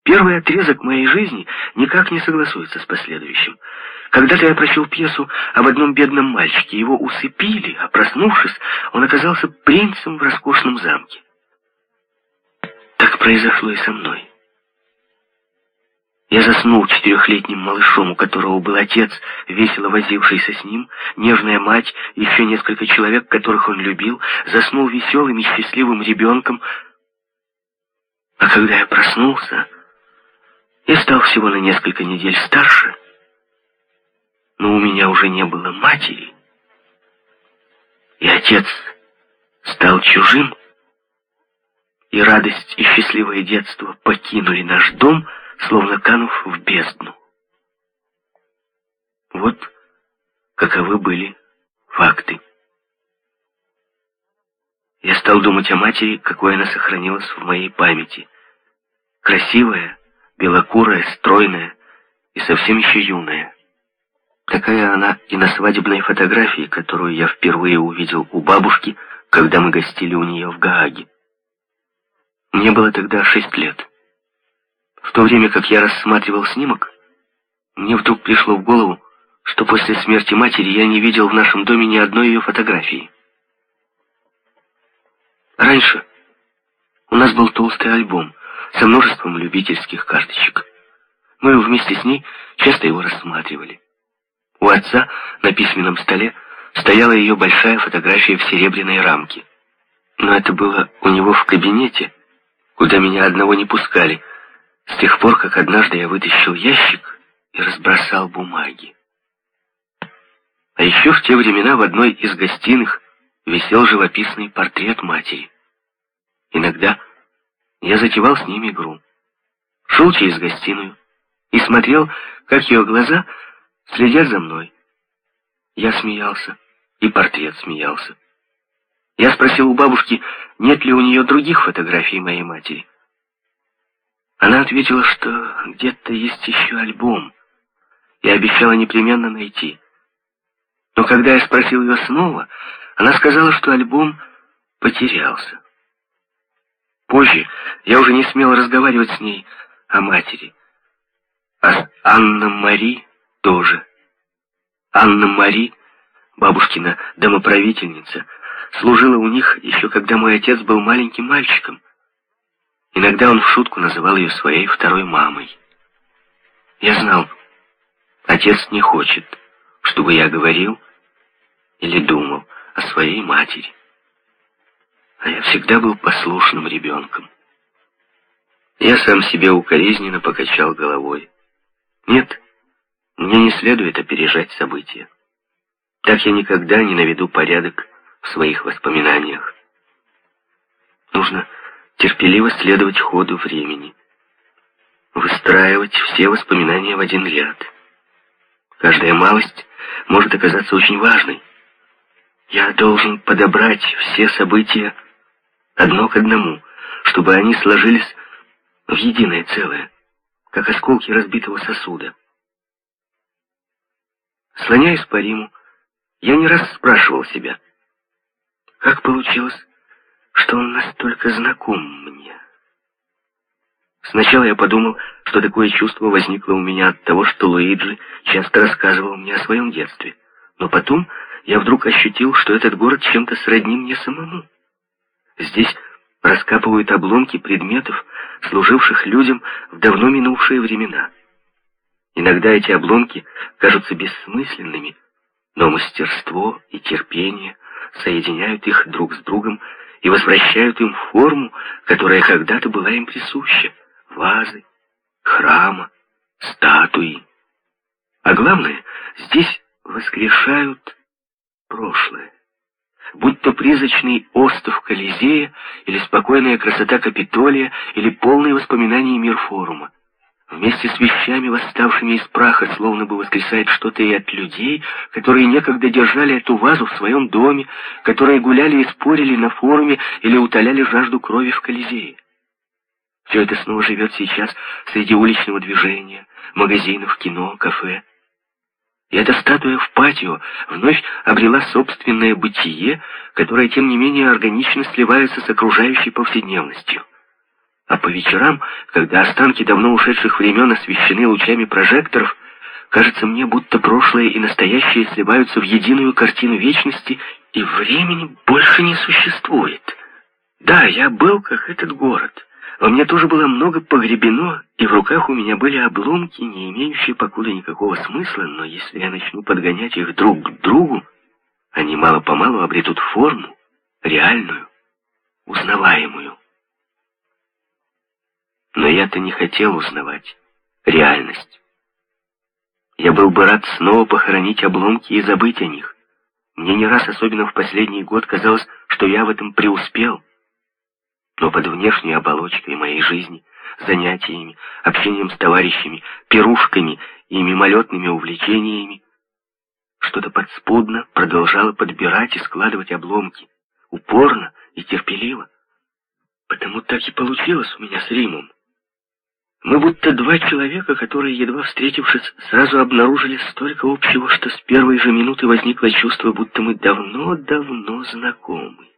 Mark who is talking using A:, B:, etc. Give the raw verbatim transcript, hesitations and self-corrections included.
A: Первый отрезок моей жизни никак не согласуется с последующим. Когда-то я прочел пьесу об одном бедном мальчике. Его усыпили, а проснувшись, он оказался принцем в роскошном замке. Так произошло и со мной. Я заснул четырехлетним малышом, у которого был отец, весело возившийся с ним, нежная мать, еще несколько человек, которых он любил, заснул веселым и счастливым ребенком. А когда я проснулся, я стал всего на несколько недель старше, но у меня уже не было матери, и отец стал чужим, и радость и счастливое детство покинули наш дом, словно канув в бездну. Вот каковы были факты. Я стал думать о матери, какой она сохранилась в моей памяти. Красивая, белокурая, стройная и совсем еще юная. Такая она и на свадебной фотографии, которую я впервые увидел у бабушки, когда мы гостили у нее в Гааге. Мне было тогда шесть лет. В то время, как я рассматривал снимок, мне вдруг пришло в голову, что после смерти матери я не видел в нашем доме ни одной ее фотографии. Раньше у нас был толстый альбом со множеством любительских карточек. Мы вместе с ней часто его рассматривали. У отца на письменном столе стояла ее большая фотография в серебряной рамке. Но это было у него в кабинете, куда меня одного не пускали, с тех пор, как однажды я вытащил ящик и разбросал бумаги. А еще в те времена в одной из гостиных висел живописный портрет матери. Иногда я затевал с ним игру. Шел через гостиную и смотрел, как ее глаза следят за мной. Я смеялся, и портрет смеялся. Я спросил у бабушки, нет ли у нее других фотографий моей матери. Она ответила, что где-то есть еще альбом, и обещала непременно найти. Но когда я спросил ее снова, она сказала, что альбом потерялся. Позже я уже не смел разговаривать с ней о матери. А с Анна-Мари тоже. Анна-Мари, бабушкина домоправительница, служила у них еще когда мой отец был маленьким мальчиком. Иногда он в шутку называл ее своей второй мамой. Я знал, отец не хочет, чтобы я говорил или думал о своей матери. А я всегда был послушным ребенком. Я сам себе укоризненно покачал головой. Нет, мне не следует опережать события. Так я никогда не наведу порядок в своих воспоминаниях. Нужно терпеливо следовать ходу времени, выстраивать все воспоминания в один ряд. Каждая малость может оказаться очень важной. Я должен подобрать все события одно к одному, чтобы они сложились в единое целое, как осколки разбитого сосуда. Слоняясь по Риму, я не раз спрашивал себя, как получилось, что он настолько знаком мне. Сначала я подумал, что такое чувство возникло у меня от того, что Луиджи часто рассказывал мне о своем детстве. Но потом я вдруг ощутил, что этот город чем-то сродни мне самому. Здесь раскапывают обломки предметов, служивших людям в давно минувшие времена. Иногда эти обломки кажутся бессмысленными, но мастерство и терпение соединяют их друг с другом и возвращают им форму, которая когда-то была им присуща: вазы, храма, статуи. А главное, здесь воскрешают прошлое. Будь то призрачный остов Колизея, или спокойная красота Капитолия, или полные воспоминания мир форума. Вместе с вещами, восставшими из праха, словно бы воскресает что-то и от людей, которые некогда держали эту вазу в своем доме, которые гуляли и спорили на форуме или утоляли жажду крови в Колизее. Все это снова живет сейчас среди уличного движения, магазинов, кино, кафе. И эта статуя в патио вновь обрела собственное бытие, которое, тем не менее, органично сливается с окружающей повседневностью. А по вечерам, когда останки давно ушедших времен освещены лучами прожекторов, кажется мне, будто прошлое и настоящее сливаются в единую картину вечности, и времени больше не существует. Да, я был как этот город. Во мне тоже было много погребено, и в руках у меня были обломки, не имеющие покуда никакого смысла, но если я начну подгонять их друг к другу, они мало-помалу обретут форму, реальную, узнаваемую. Но я-то не хотел узнавать реальность. Я был бы рад снова похоронить обломки и забыть о них. Мне не раз, особенно в последний год, казалось, что я в этом преуспел. Но под внешней оболочкой моей жизни, занятиями, общением с товарищами, пирушками и мимолетными увлечениями, что-то подспудно продолжало подбирать и складывать обломки, упорно и терпеливо. Потому так и получилось у меня с Римом. Мы будто два человека, которые, едва встретившись, сразу обнаружили столько общего, что с первой же минуты возникло чувство, будто мы давно-давно знакомы.